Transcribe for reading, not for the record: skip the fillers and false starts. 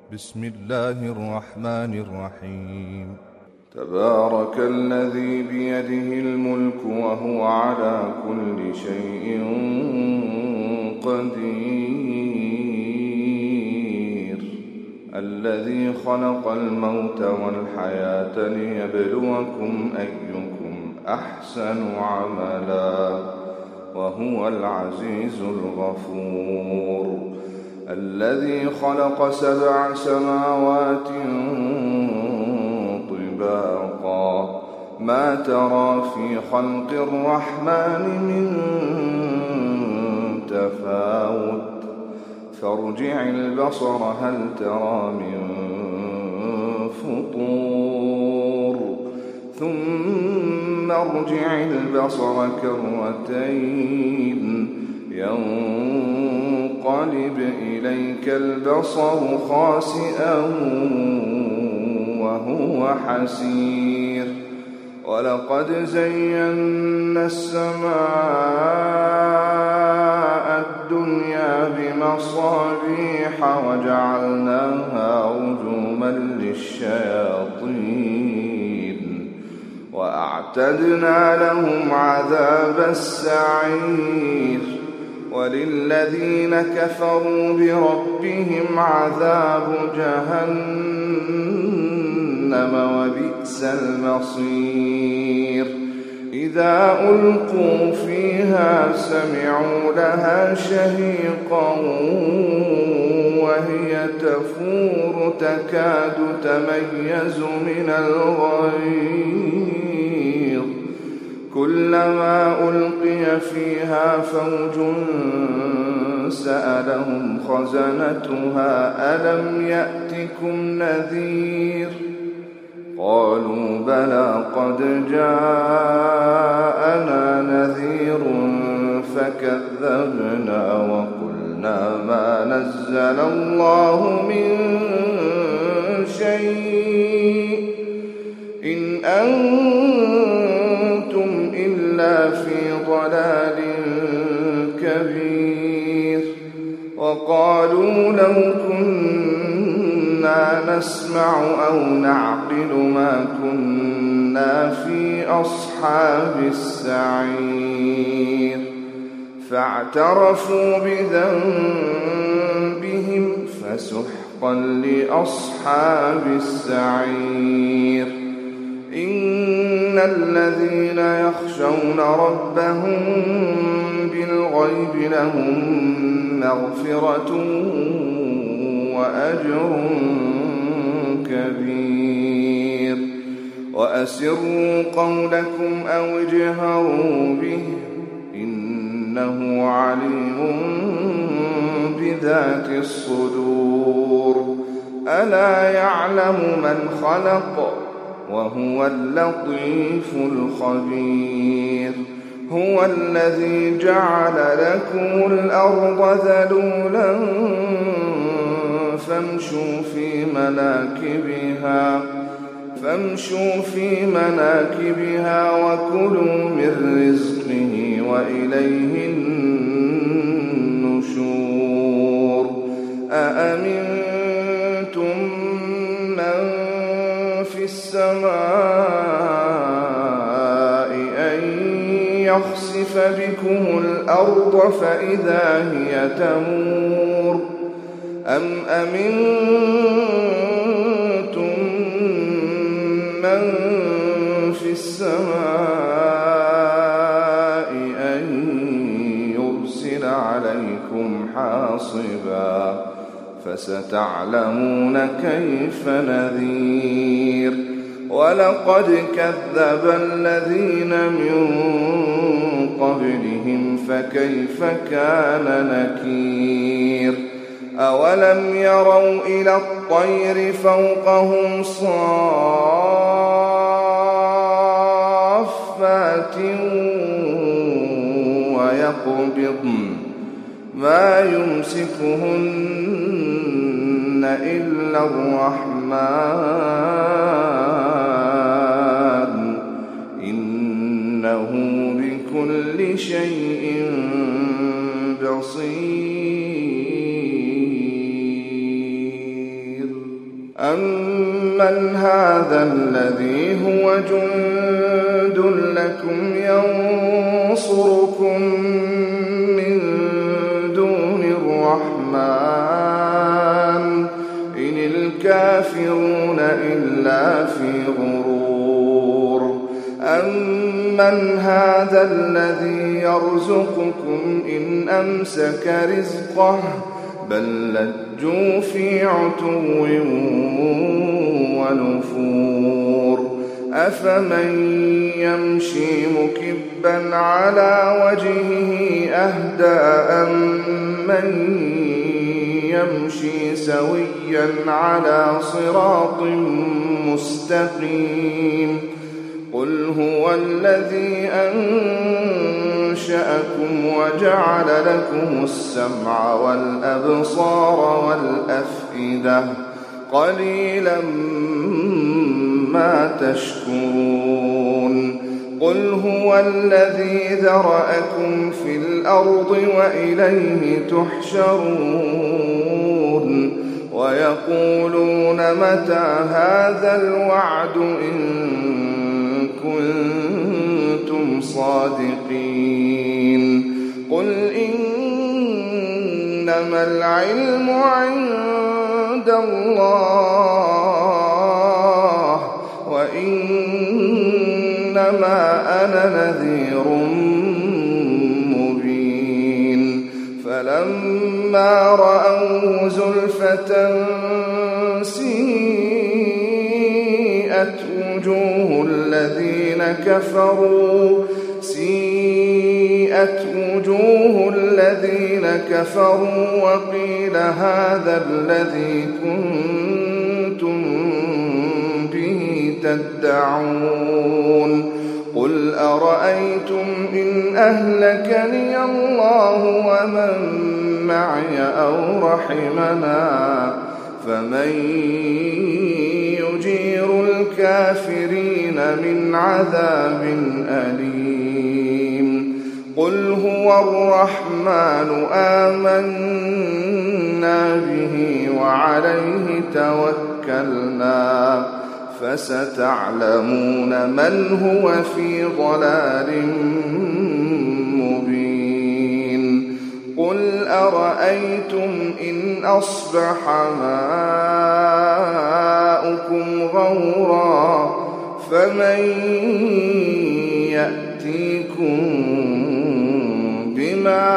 بسم الله الرحمن الرحيم. تبارك الذي بيده الملك وهو على كل شيء قدير، الذي خلق الموت والحياة ليبلوكم أيكم أحسن عملا وهو العزيز الغفور، الذي خلق 7 سماوات طباقا ما ترى في خلق الرحمن من تفاوت، فارجع البصر هل ترى من فطور، ثم ارجع البصر كرتين ينقلب إليك البصر خاسئا وهو حسير، ولقد زينا السماء الدنيا بمصابيح وجعلناها رجوما للشياطين وأعتدنا لهم عذاب السعير، وللذين كفروا بربهم عذاب جهنم وبئس المصير، إذا ألقوا فيها سمعوا لها شهيقا وهي تفور تكاد تميز من الغيظ، كلما ألقي فيها فوج سألهم خزنتها ألم يأتكم نذير، قالوا بلى قد جاءنا نذير فكذبنا وقلنا ما نزل الله من شيء إن أنتم إلا في ضلال كبير، وقالوا لو كنا نسمع أو نعقل ما كنا في أصحاب السعير، فاعترفوا بذنبهم فسحقا لأصحاب السعير، إن الذين يخشون ربهم بالغيب لهم مغفرة وأجر كبير، وأسروا قولكم أو اجهروا به إنه عليم بذات الصدور، ألا يعلم من خلق وهو اللطيف الخبير، هو الذي جعل لكم الأرض ذلولا فامشوا في مناكبها وكلوا من رزقه وإليه النشور، أأمنتم من في السماء أن يخسف بكم الأرض فإذا هي تمور، أم أمنتم من في السماء أن يرسل عليكم حاصبا، فستعلمون كيف نذير، ولقد كذب الذين من قبلهم فكيف كان نكير، أولم يروا إلى الطير فوقهم صافات ويقبضن ما يمسكهن إلا الرحمن إنه بكل شيء بصير. أمن هذا الذي هو جند لكم ينصركم من دون الرحمن إن الكافرون إلا في غرور أمن هذا الذي يرزقكم إن أمسك رزقه بل لجوا في عتو ونفور أفمن يمشي مكبا على وجهه أهدى أمن يمشي سويا على صراط مستقيم قل هو الذي أنشأكم وجعل لكم السمع والأبصار والأفئدة قليلا ما تشكرون قل هو الذي ذرأكم في الأرض وإليه تحشرون ويقولون متى هذا الوعد إن كنتم صادقين قل إنما العلم عند الله وإنما أنا نذير مبين فلما رأوه زلفة سيئت وجوه الذين كفروا وقيل هذا الذي كنتم به تدعون قل أرأيتم إن أهلكني الله ومن معي أو رحمنا فمن يجير الكافرين من عذاب أليم قل هو الرحمن آمنا به وعليه توكلنا فستعلمون من هو في ضلال مبين قل أرأيتم إن أصبح ماؤكم غورا فمن يأتيكم بماء